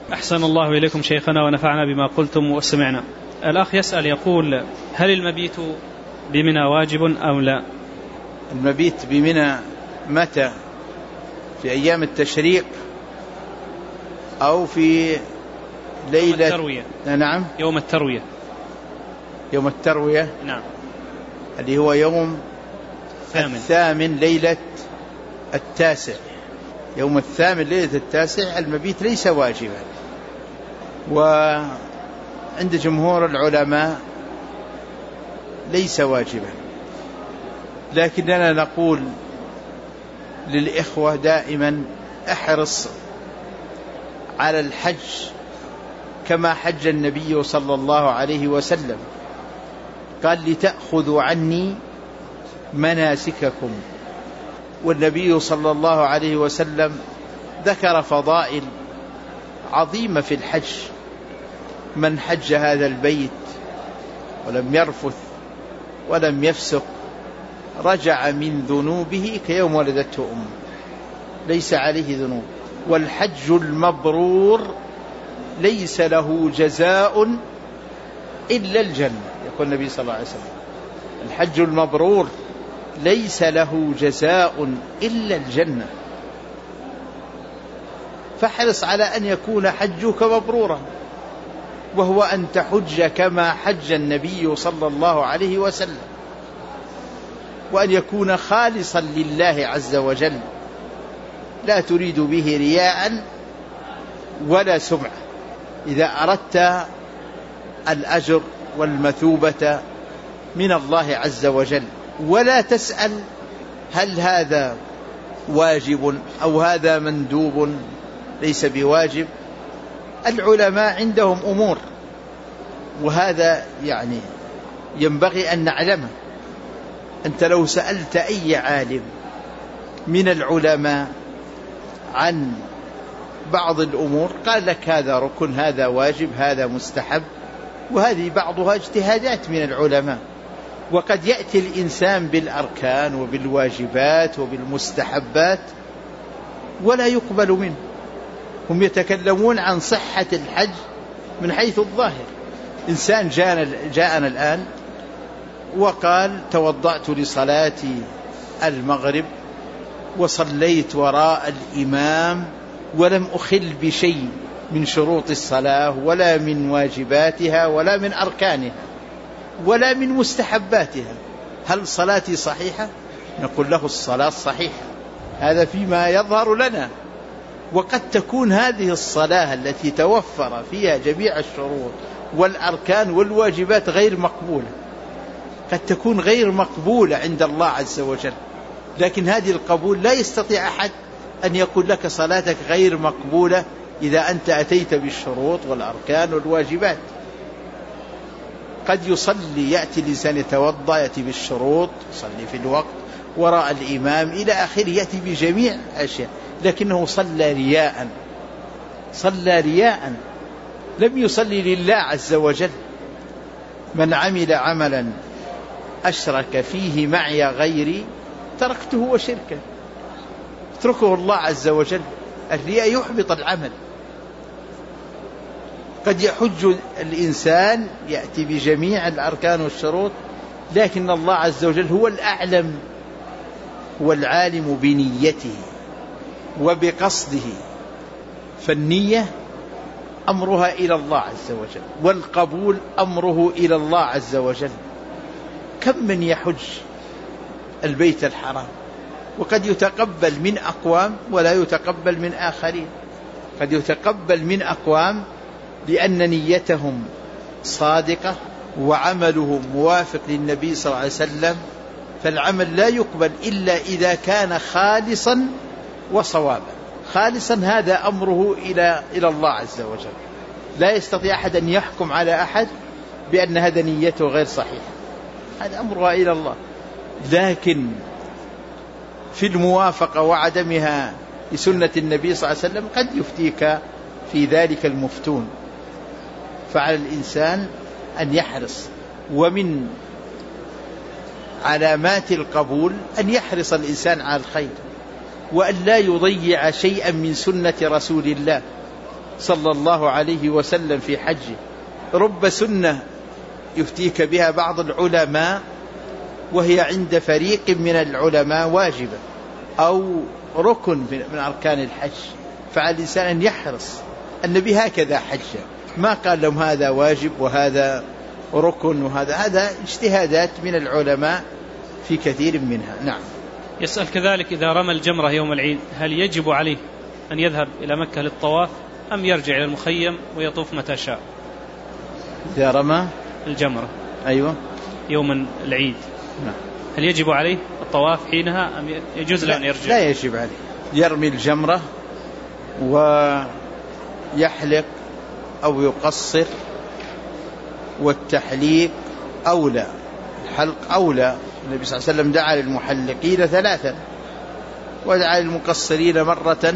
أحسن الله إليكم شيخنا ونفعنا بما قلتم وسمعنا. الأخ يسأل يقول: هل المبيت بمنى واجب أو لا؟ المبيت بمنى متى؟ في أيام التشريق أو في ليلة التروية؟ نعم، يوم التروية. يوم التروية نعم، اللي هو يوم الثامن ليلة التاسع. يوم الثامن ليلة التاسع المبيت ليس واجبا، وعند جمهور العلماء ليس واجبا. لكننا نقول للإخوة دائما: احرص على الحج كما حج النبي صلى الله عليه وسلم، قال: لتأخذوا عني مناسككم. والنبي صلى الله عليه وسلم ذكر فضائل عظيمة في الحج: من حج هذا البيت ولم يرفث ولم يفسق رجع من ذنوبه كيوم ولدته أمه، ليس عليه ذنوب. والحج المبرور ليس له جزاء إلا الجنة، يقول النبي صلى الله عليه وسلم: الحج المبرور ليس له جزاء إلا الجنة. فاحرص على أن يكون حجك مبرورا، وهو أن تحج كما حج النبي صلى الله عليه وسلم، وأن يكون خالصا لله عز وجل، لا تريد به رياء ولا سمعة. إذا أردت الأجر والمثوبة من الله عز وجل، ولا تسأل هل هذا واجب أو هذا مندوب، ليس بواجب. العلماء عندهم أمور، وهذا يعني ينبغي أن نعلمه. أنت لو سألت أي عالم من العلماء عن بعض الأمور قال لك: هذا ركن، هذا واجب، هذا مستحب. وهذه بعضها اجتهادات من العلماء. وقد يأتي الإنسان بالأركان وبالواجبات وبالمستحبات ولا يقبل منه. هم يتكلمون عن صحة الحج من حيث الظاهر. إنسان جاءنا الآن وقال: توضأت لصلاة المغرب وصليت وراء الإمام ولم أخل بشيء من شروط الصلاة ولا من واجباتها ولا من أركانها ولا من مستحباتها، هل صلاتي صحيحة؟ نقول له: الصلاة صحيحة. هذا فيما يظهر لنا. وقد تكون هذه الصلاة التي توفر فيها جميع الشروط والأركان والواجبات غير مقبولة، قد تكون غير مقبولة عند الله عز وجل. لكن هذه القبول لا يستطيع أحد أن يقول لك صلاتك غير مقبولة إذا أنت أتيت بالشروط والأركان والواجبات. قد يصلي، يأتي الإنسان يتوضأ، يأتي بالشروط، يصلي في الوقت وراء الإمام إلى آخره، يأتي بجميع الأشياء، لكنه صلى رياء، لم يصلي لله عز وجل. من عمل عملا أشرك فيه معي غيري تركته وشركه، اتركه الله عز وجل. الرياء يحبط العمل. قد يحج الإنسان يأتي بجميع الأركان والشروط، لكن الله عز وجل هو الأعلم، هو العالم بنيته وبقصده. فالنية أمرها إلى الله عز وجل، والقبول أمره إلى الله عز وجل. كم من يحج البيت الحرام وقد يتقبل من أقوام ولا يتقبل من آخرين. قد يتقبل من أقوام لأن نيتهم صادقة وعملهم موافق للنبي صلى الله عليه وسلم، فالعمل لا يقبل إلا إذا كان خالصا وصوابا. خالصا هذا أمره إلى الله عز وجل. لا يستطيع أحد أن يحكم على أحد بأن هذا نيته غير صحيحة، هذا أمرها إلى الله. لكن في الموافقة وعدمها لسنة النبي صلى الله عليه وسلم قد يفتيك في ذلك المفتون. فعلى الإنسان أن يحرص. ومن علامات القبول أن يحرص الإنسان على الخير، وأن لا يضيع شيئا من سنة رسول الله صلى الله عليه وسلم في حجه. رب سنة يفتيك بها بعض العلماء وهي عند فريق من العلماء واجبة أو ركن من أركان الحج، فعلى الإنسان أن يحرص. النبي هكذا حج، ما قال لهم هذا واجب وهذا ركن هذا اجتهادات من العلماء في كثير منها. نعم. يسأل كذلك إذا رمى الجمرة يوم العيد هل يجب عليه أن يذهب إلى مكة للطواف أم يرجع إلى المخيم ويطوف متى شاء؟ إذا رمى الجمرة أيوة يوم العيد نعم. هل يجب عليه الطواف حينها أم يجوز له أن يرجع؟ لا يجب عليه، يرمي الجمرة ويحلق أو يقصر، والتحليق أولى، الحلق أولى. النبي صلى الله عليه وسلم دعا للمحلقين 3 ودعا للمقصرين مرة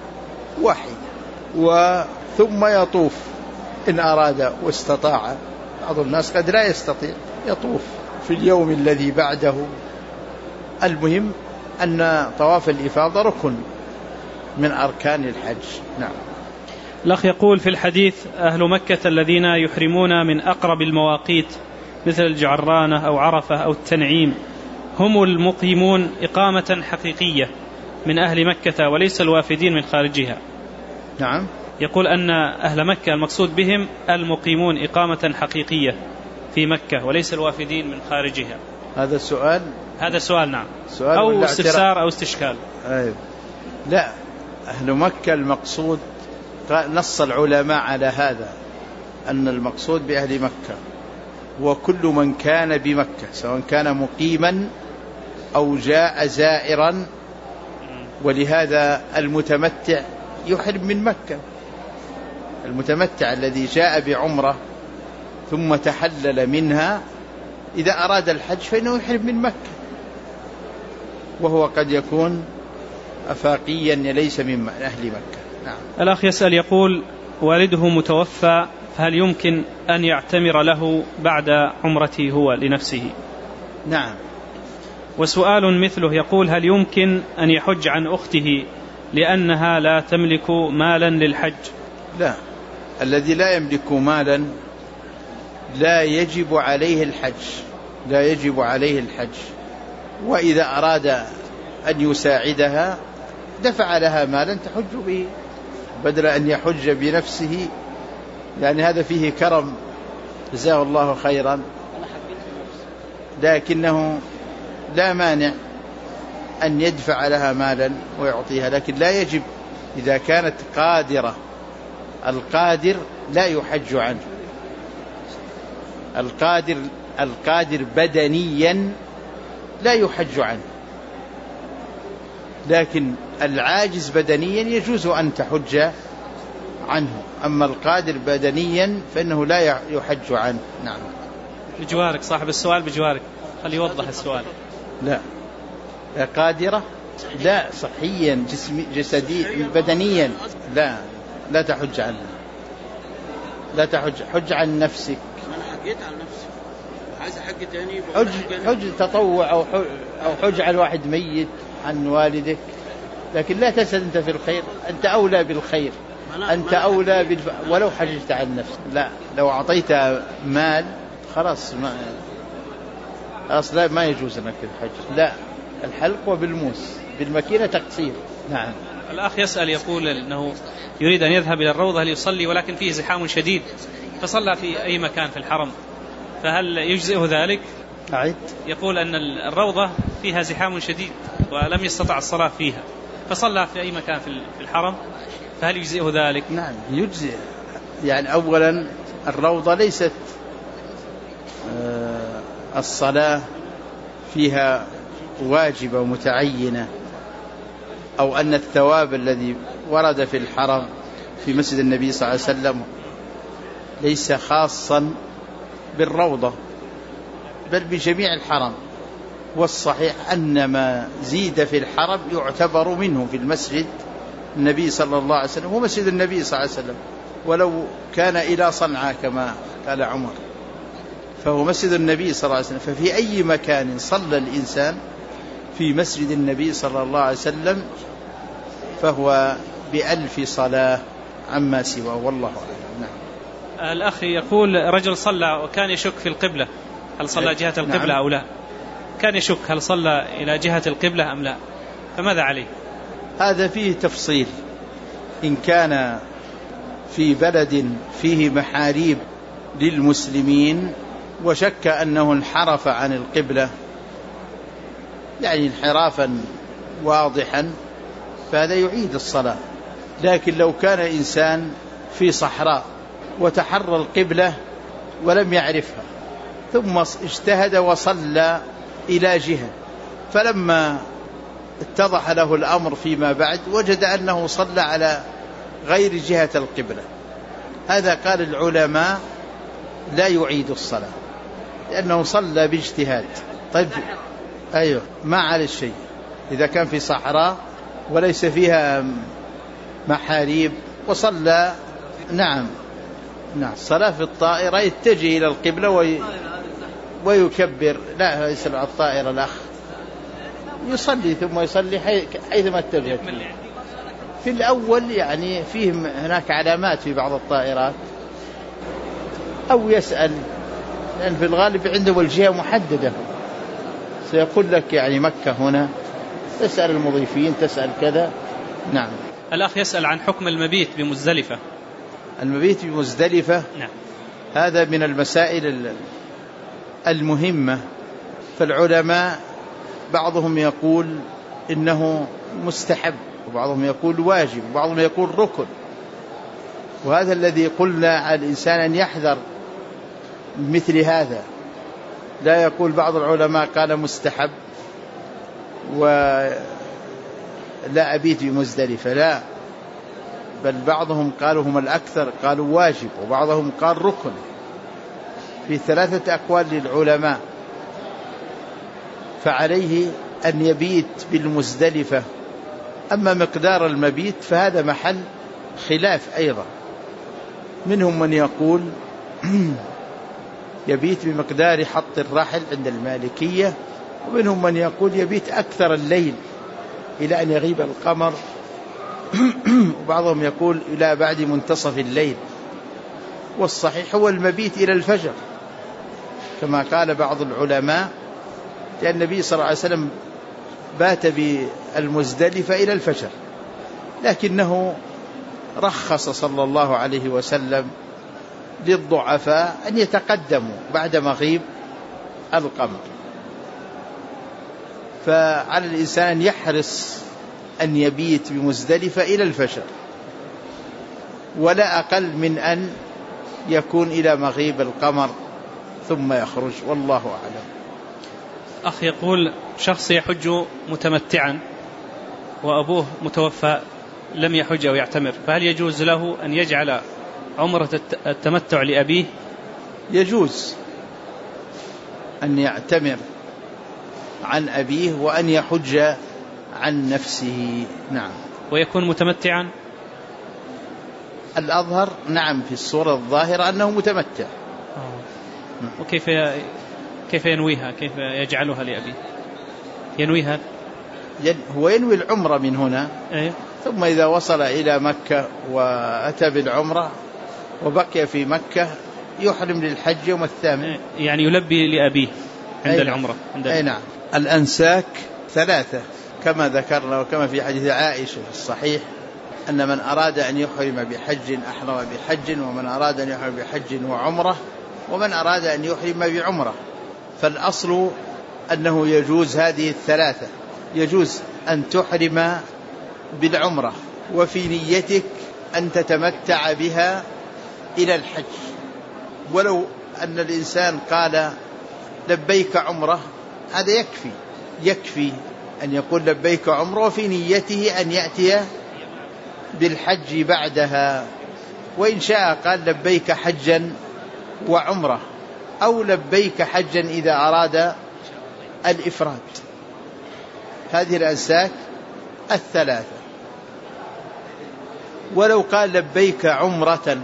واحدة، ثم يطوف إن أراد واستطاع. بعض الناس قد لا يستطيع يطوف في اليوم الذي بعده. المهم أن طواف الإفاضة ركن من أركان الحج. نعم. الأخ يقول في الحديث أهل مكة الذين يحرمون من أقرب المواقيت مثل الجعرانة أو عرفة أو التنعيم هم المقيمون إقامة حقيقية من أهل مكة وليس الوافدين من خارجها. نعم. يقول أن أهل مكة المقصود بهم المقيمون إقامة حقيقية في مكة وليس الوافدين من خارجها. هذا السؤال؟ هذا سؤال نعم، سؤال أو استفسار أو استشكال. أيوه. لا، أهل مكة المقصود، نص العلماء على هذا، أن المقصود بأهل مكة وكل من كان بمكة سواء كان مقيما أو جاء زائرا. ولهذا المتمتع يحرم من مكة، المتمتع الذي جاء بعمرة ثم تحلل منها إذا أراد الحج فإنه يحرم من مكة، وهو قد يكون أفاقيا ليس من أهل مكة. نعم. الأخ يسأل يقول والده متوفى فهل يمكن أن يعتمر له بعد عمرته هو لنفسه؟ نعم. وسؤال مثله يقول هل يمكن أن يحج عن أخته لأنها لا تملك مالا للحج؟ لا، الذي لا يملك مالا لا يجب عليه الحج، لا يجب عليه الحج. وإذا أراد أن يساعدها دفع لها مالا تحج به بدل أن يحج بنفسه، يعني هذا فيه كرم جزاه الله خيرا. لكنه لا مانع أن يدفع لها مالا ويعطيها، لكن لا يجب إذا كانت قادرة. القادر لا يحج عنه، القادر بدنيا لا يحج عنه، لكن العاجز بدنيا يجوز أن تحج عنه. أما القادر بدنيا فإنه لا يحج عنه. نعم. بجوارك صاحب السؤال، بجوارك خلي يوضح السؤال. لا، قادرة لا، صحيا جسديا بدنيا لا تحج عنه، لا تحج، حج عن نفسك. أنا حجيت عن نفسي، عايز حج تاني. حج تطوع أو حج عن واحد ميت عن والدك، لكن لا تسأل أنت في الخير، أنت أولى بالخير، أنت أولى ولو حججت عن نفسك. لا، لو أعطيت مال خلاص أصلا ما يجوز لك الحج. لا، الحلق وبالموس بالمكينة تقصير. نعم. الأخ يسأل يقول أنه يريد أن يذهب إلى الروضة ليصلي ولكن فيه زحام شديد فصلى في أي مكان في الحرم، فهل يجزئه ذلك؟ أعيد. يقول أن الروضة فيها زحام شديد ولم يستطع الصلاة فيها فصلى في أي مكان في الحرم، فهل يجزئه ذلك؟ نعم يجزئ. يعني أولا الروضة ليست الصلاة فيها واجبة ومتعينة، أو أن الثواب الذي ورد في الحرم في مسجد النبي صلى الله عليه وسلم ليس خاصا بالروضة بل بجميع الحرم. والصحيح أن ما زيد في الحرم يعتبر منه في المسجد النبي صلى الله عليه وسلم، هو مسجد النبي صلى الله عليه وسلم، ولو كان إلى صنعاء كما قال عمر فهو مسجد النبي صلى الله عليه وسلم. ففي أي مكان صلى الإنسان في مسجد النبي صلى الله عليه وسلم فهو ب1000 صلاة عما سواه، والله أعلم. نعم. الأخ يقول رجل صلى وكان يشك في القبلة، هل صلى جهة القبلة أو لا؟ كان يشك هل صلى إلى جهة القبلة أم لا، فماذا عليه؟ هذا فيه تفصيل. إن كان في بلد فيه محاريب للمسلمين وشك أنه انحرف عن القبلة، يعني انحرافا واضحا، فهذا يعيد الصلاة. لكن لو كان إنسان في صحراء وتحرى القبلة ولم يعرفها ثم اجتهد وصلى إلى جهة، فلما اتضح له الأمر فيما بعد وجد أنه صلى على غير جهة القبلة، هذا قال العلماء لا يعيد الصلاة لأنه صلى باجتهاد. طيب أيوه، ما على الشيء إذا كان في صحراء وليس فيها محاريب وصلى. نعم الصلاة في الطائرة يتجه إلى القبلة ويكبر. لا، ليس على الطائرة الأخ، يصلي ثم يصلي حيثما اتجه. في الأول يعني فيه هناك علامات في بعض الطائرات، أو يسأل، لأن في الغالب عنده الجهة محددة، سيقول لك يعني مكة هنا، تسأل المضيفين، تسأل كذا. نعم. الأخ يسأل عن حكم المبيت بمزدلفة. المبيت بمزدلفة نعم. هذا من المسائل المهمة، فالعلماء بعضهم يقول إنه مستحب، وبعضهم يقول واجب، وبعضهم يقول ركن، وهذا الذي قلنا على الإنسان أن يحذر مثل هذا. لا يقول بعض العلماء قال مستحب ولا أبيت بمزدلفة، لا، بل بعضهم قالوا هم الأكثر قالوا واجب، وبعضهم قال ركن، في 3 أقوال للعلماء. فعليه أن يبيت بالمزدلفة. أما مقدار المبيت فهذا محل خلاف أيضا، منهم من يقول يبيت بمقدار حط الرحل عند المالكية، ومنهم من يقول يبيت أكثر الليل إلى أن يغيب القمر، وبعضهم يقول إلى بعد منتصف الليل. والصحيح هو المبيت إلى الفجر كما قال بعض العلماء، لأن النبي صلى الله عليه وسلم بات بالمزدلفة إلى الفجر، لكنه رخص صلى الله عليه وسلم للضعفاء أن يتقدموا بعد مغيب القمر. فعلى الإنسان أن يحرص أن يبيت بمزدلفة إلى الفجر، ولا أقل من أن يكون إلى مغيب القمر ثم يخرج، والله أعلم. أخ يقول شخص يحج متمتعا وأبوه متوفى لم يحج أو يعتمر، فهل يجوز له أن يجعل عمرة التمتع لأبيه؟ يجوز أن يعتمر عن أبيه وأن يحج عن نفسه. نعم. ويكون متمتعا؟ الأظهر نعم، في الصورة الظاهرة أنه متمتع. وكيف ينويها؟ كيف يجعلها لأبيه؟ ينويها هو ينوي العمرة من هنا. أيه؟ ثم إذا وصل إلى مكة وأتى بالعمرة وبقي في مكة يحرم للحج يوم الثامن، يعني يلبي لأبيه عند العمرة. أي نعم. الأنساك 3 كما ذكرنا، وكما في حديث عائشة الصحيح أن من أراد أن يحرم بحج أحرم بحج، ومن أراد أن يحرم بحج وعمرة، ومن أراد أن يحرم بعمرة. فالأصل أنه يجوز هذه 3، يجوز أن تحرم بالعمرة وفي نيتك أن تتمتع بها إلى الحج، ولو أن الإنسان قال لبيك عمرة هذا يكفي أن يقول لبيك عمرة وفي نيته أن يأتي بالحج بعدها. وإن شاء قال لبيك حجا وعمرة، أو لبيك حجا إذا أراد الإفراد. هذه الأنساك 3. ولو قال لبيك عمرة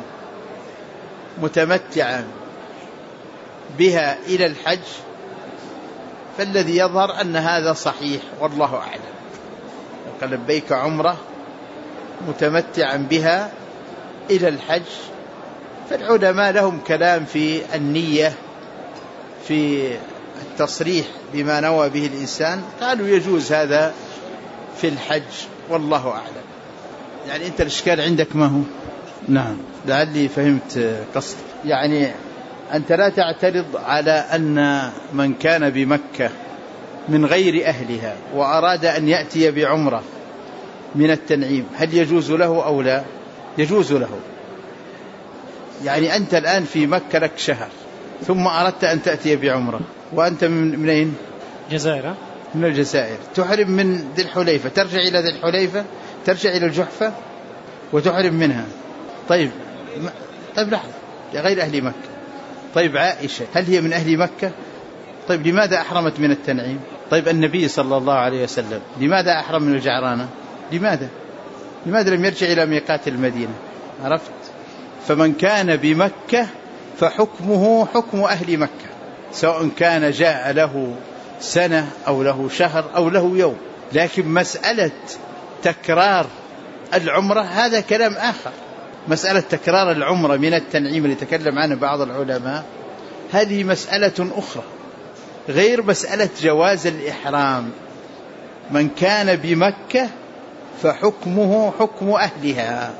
متمتعا بها إلى الحج فالذي يظهر أن هذا صحيح، والله أعلم. قال لبيك عمرة متمتعا بها إلى الحج، فالعلماء لهم كلام في النية في التصريح بما نوى به الإنسان، قالوا يجوز هذا في الحج والله أعلم. يعني أنت الإشكال عندك ما هو؟ نعم، لعلي فهمت قصدك. يعني أنت لا تعترض على أن من كان بمكة من غير أهلها وأراد أن يأتي بعمرة من التنعيم، هل يجوز له أو لا؟ يجوز له. يعني أنت الآن في مكة لك شهر ثم أردت أن تأتي بعمرة، وأنت من أين؟ الجزائر. من الجزائر. تحرم من ذي الحليفة، ترجع إلى ذي الحليفة، ترجع إلى الجحفة وتحرم منها. طيب لحظة، يا غير أهل مكة. طيب عائشة هل هي من أهل مكة؟ طيب لماذا أحرمت من التنعيم؟ طيب النبي صلى الله عليه وسلم لماذا أحرم من الجعرانة؟ لماذا لم يرجع إلى ميقات المدينة؟ عرفت؟ فمن كان بمكة فحكمه حكم أهل مكة، سواء كان جاء له سنة أو له شهر أو له يوم. لكن مسألة تكرار العمرة هذا كلام آخر. مسألة تكرار العمرة من التنعيم اللي تكلم عنه بعض العلماء هذه مسألة أخرى غير مسألة جواز الإحرام. من كان بمكة فحكمه حكم أهلها،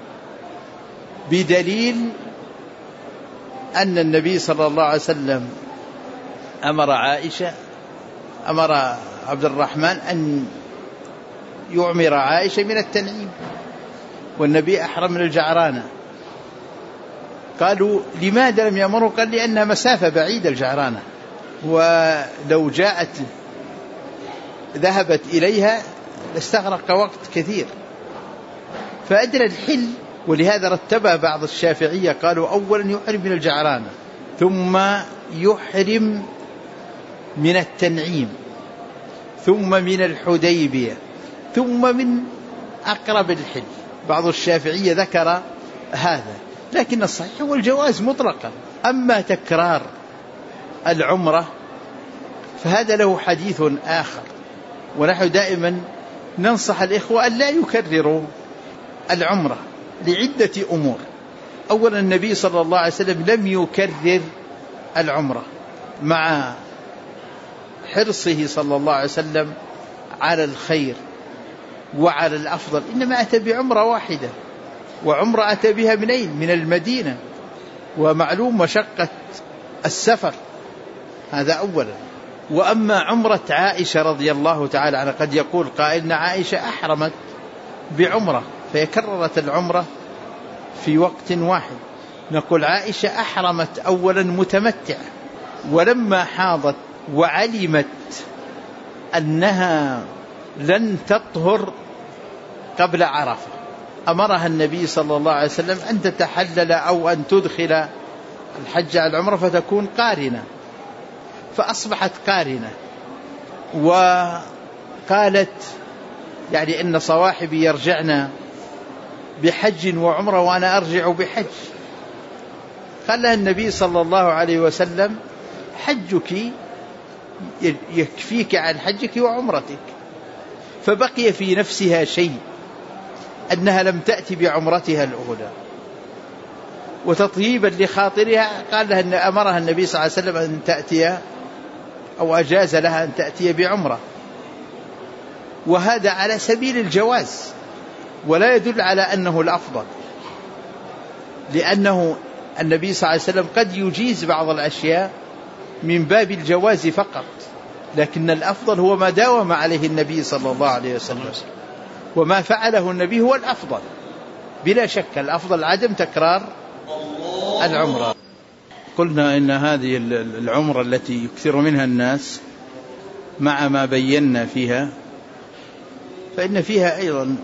بدليل أن النبي صلى الله عليه وسلم أمر عبد الرحمن أن يعمر عائشة من التنعيم، والنبي أحرم من الجعرانة. قالوا لماذا لم يأمروا؟ قال لأنها مسافة بعيدة الجعرانة، ولو ذهبت إليها لاستغرق وقت كثير، فأدنى الحل. ولهذا رتبها بعض الشافعية، قالوا أولا يحرم من الجعرانة، ثم يحرم من التنعيم، ثم من الحديبية، ثم من أقرب الحل. بعض الشافعية ذكر هذا، لكن الصحيح هو الجواز مطلقا. أما تكرار العمرة فهذا له حديث آخر، ونحن دائما ننصح الإخوة أن لا يكرروا العمرة لعدة أمور. أولا النبي صلى الله عليه وسلم لم يكرر العمرة، مع حرصه صلى الله عليه وسلم على الخير وعلى الأفضل، إنما أتى بعمرة واحدة، وعمرة أتى بها منين؟ من المدينة، ومعلوم مشقة السفر، هذا أولا. وأما عمرة عائشة رضي الله تعالى عنها، قد يقول قائل إن عائشة أحرمت بعمرة فيكررت العمرة في وقت واحد. نقول عائشة أحرمت أولا متمتعة، ولما حاضت وعلمت أنها لن تطهر قبل عرفة أمرها النبي صلى الله عليه وسلم أن تتحلل أو أن تدخل الحج على العمرة فتكون قارنة، فأصبحت قارنة. وقالت يعني إن صواحبي يرجعن بحج وعمرة وأنا أرجع بحج. قال لها النبي صلى الله عليه وسلم حجك يكفيك عن حجك وعمرتك. فبقي في نفسها شيء أنها لم تأتي بعمرتها الأولى، وتطييبا لخاطرها قال لها أن أمرها النبي صلى الله عليه وسلم أن تأتي، أو أجاز لها أن تأتي بعمرة، وهذا على سبيل الجواز ولا يدل على أنه الأفضل، لأنه النبي صلى الله عليه وسلم قد يجيز بعض الأشياء من باب الجواز فقط، لكن الأفضل هو ما داوم عليه النبي صلى الله عليه وسلم، وما فعله النبي هو الأفضل بلا شك. الأفضل عدم تكرار العمرة. قلنا إن هذه العمرة التي يكثر منها الناس مع ما بينا فيها، فإن فيها أيضا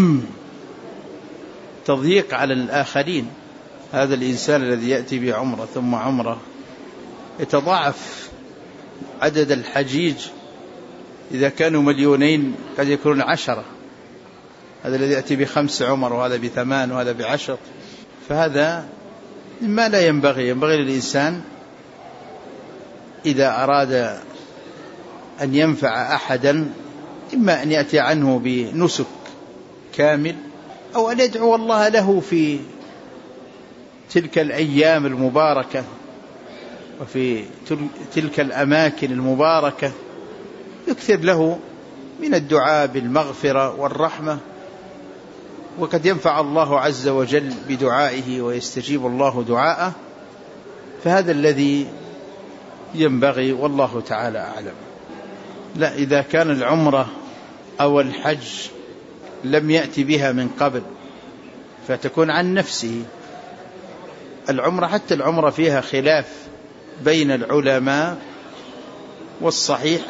تضييق على الآخرين. هذا الإنسان الذي يأتي بعمرة ثم عمرة يتضاعف عدد الحجيج، إذا كانوا 2,000,000 قد يكونون 10. هذا الذي يأتي ب5 عمر، وهذا ب8 وهذا ب10. فهذا ما لا ينبغي للإنسان إذا أراد أن ينفع أحدا، إما أن يأتي عنه بنسك كامل، أو أن يدعو الله له في تلك الأيام المباركة وفي تلك الأماكن المباركة يكثر له من الدعاء بالمغفرة والرحمة، وقد ينفع الله عز وجل بدعائه ويستجيب الله دعاءه، فهذا الذي ينبغي والله تعالى أعلم. لا، إذا كان العمرة أو الحج لم يأتي بها من قبل فتكون عن نفسه. العمرة حتى العمرة فيها خلاف بين العلماء، والصحيح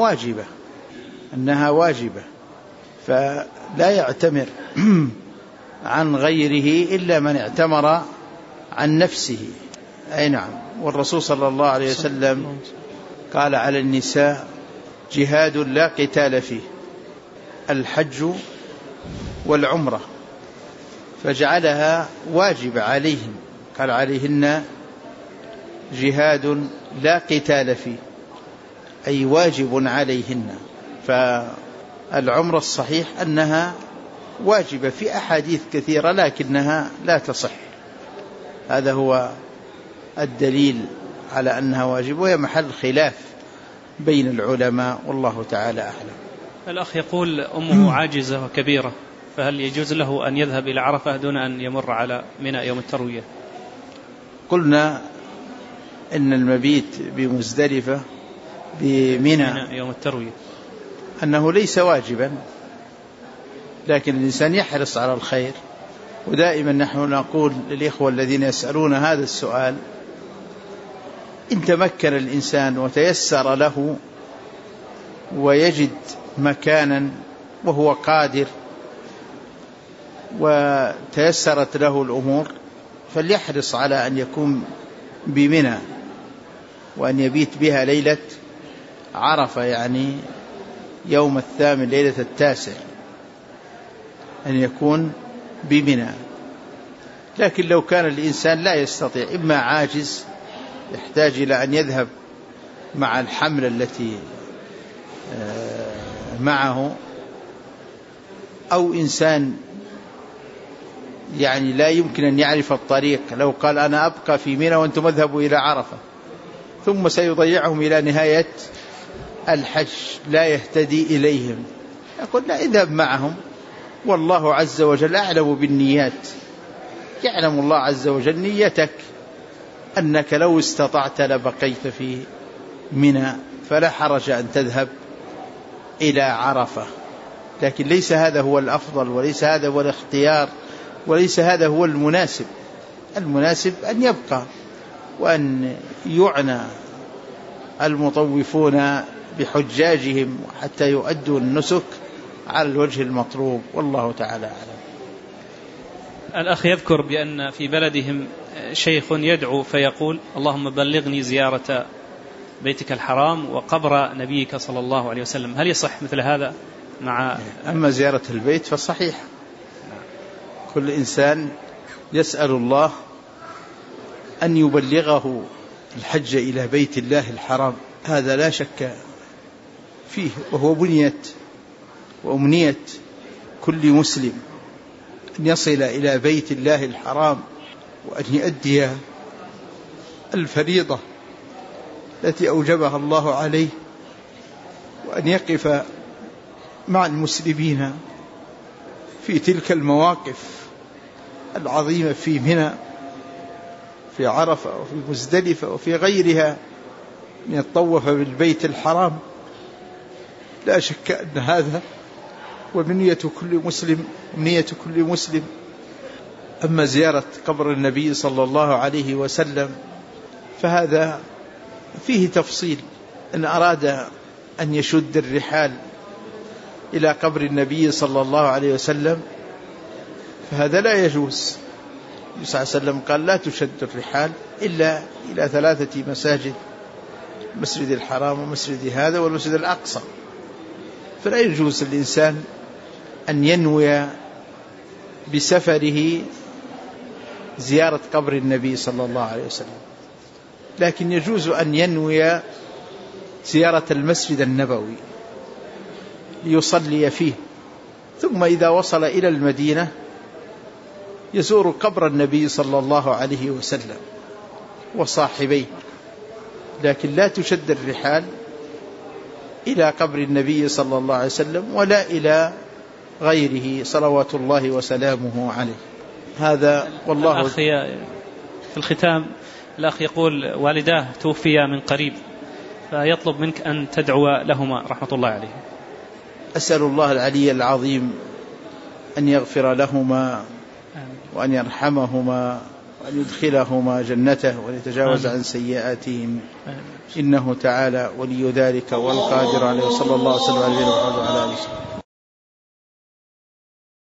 أنها واجبة فلا يعتمر عن غيره إلا من اعتمر عن نفسه. أي نعم. والرسول صلى الله عليه وسلم قال على النساء جهاد لا قتال فيه، الحج والعمرة، فجعلها واجب عليهم، قال عليهن جهاد لا قتال فيه، أي واجب عليهن. فالعمرة الصحيح أنها واجبة في أحاديث كثيرة لكنها لا تصح، هذا هو الدليل على أنها واجبة، وهي محل خلاف بين العلماء والله تعالى أعلم. الأخ يقول أمه عاجزة وكبيرة، فهل يجوز له أن يذهب إلى عرفة دون أن يمر على منى يوم التروية؟ قلنا إن المبيت بمزدلفة بمنى يوم التروية أنه ليس واجبا، لكن الإنسان يحرص على الخير. ودائما نحن نقول للإخوة الذين يسألون هذا السؤال: إن تمكن الإنسان وتيسر له ويجد مكانا وهو قادر وتيسرت له الأمور فليحرص على أن يكون بمنى وأن يبيت بها ليلة عرفة، يعني يوم الثامن ليلة التاسع، أن يكون بمنى. لكن لو كان الإنسان لا يستطيع، إما عاجز يحتاج إلى أن يذهب مع الحمل التي معه، أو إنسان يعني لا يمكن أن يعرف الطريق، لو قال أنا أبقى في منى وأنتم اذهبوا إلى عرفة ثم سيضيعهم إلى نهاية الحج لا يهتدي إليهم، يقول لا، اذهب معهم، والله عز وجل أعلم بالنيات، يعلم الله عز وجل نيتك أنك لو استطعت لبقيت في منى، فلا حرج أن تذهب إلى عرفة. لكن ليس هذا هو الأفضل، وليس هذا هو الاختيار، وليس هذا هو المناسب. المناسب أن يبقى وأن يعنى المطوفون بحجاجهم حتى يؤدوا النسك على الوجه المطلوب، والله تعالى أعلم. الأخ يذكر بأن في بلدهم شيخ يدعو فيقول: اللهم بلغني زيارة بيتك الحرام وقبر نبيك صلى الله عليه وسلم، هل يصح مثل هذا؟ أما زيارة البيت فصحيح، كل إنسان يسأل الله أن يبلغه الحج إلى بيت الله الحرام، هذا لا شك فيه، وهو بنية وأمنية كل مسلم أن يصل إلى بيت الله الحرام وأن يؤدي الفريضة التي أوجبها الله عليه، وأن يقف مع المسلمين في تلك المواقف العظيمة في منى، في عرفة، وفي مزدلفة، وفي غيرها من يطوف بالبيت الحرام. لا شك أن هذا ومنية كل مسلم، منية كل مسلم. أما زيارة قبر النبي صلى الله عليه وسلم فهذا فيه تفصيل، إن أراد أن يشد الرحال إلى قبر النبي صلى الله عليه وسلم فهذا لا يجوز. النبي صلى الله عليه وسلم قال: لا تشد الرحال إلا إلى 3 مساجد: مسجد الحرام ومسجد هذا والمسجد الأقصى. فلا يجوز للإنسان أن ينوي بسفره زيارة قبر النبي صلى الله عليه وسلم، لكن يجوز أن ينوي زيارة المسجد النبوي ليصلي فيه، ثم إذا وصل إلى المدينة يزور قبر النبي صلى الله عليه وسلم وصاحبيه، لكن لا تشد الرحال إلى قبر النبي صلى الله عليه وسلم ولا إلى غيره صلوات الله وسلامه عليه. هذا والله. الأخ في الختام الأخ يقول والداه توفيا من قريب، فيطلب منك أن تدعو لهما رحمة الله عليه. أسأل الله العلي العظيم أن يغفر لهما وأن يرحمهما وأن يدخلهما جنته وأن يتجاوز عن سيئاتهم، إنه تعالى ولي ذلك والقادر عليه. صلى الله وسلم على نبينا محمد وعلى آله وسلم.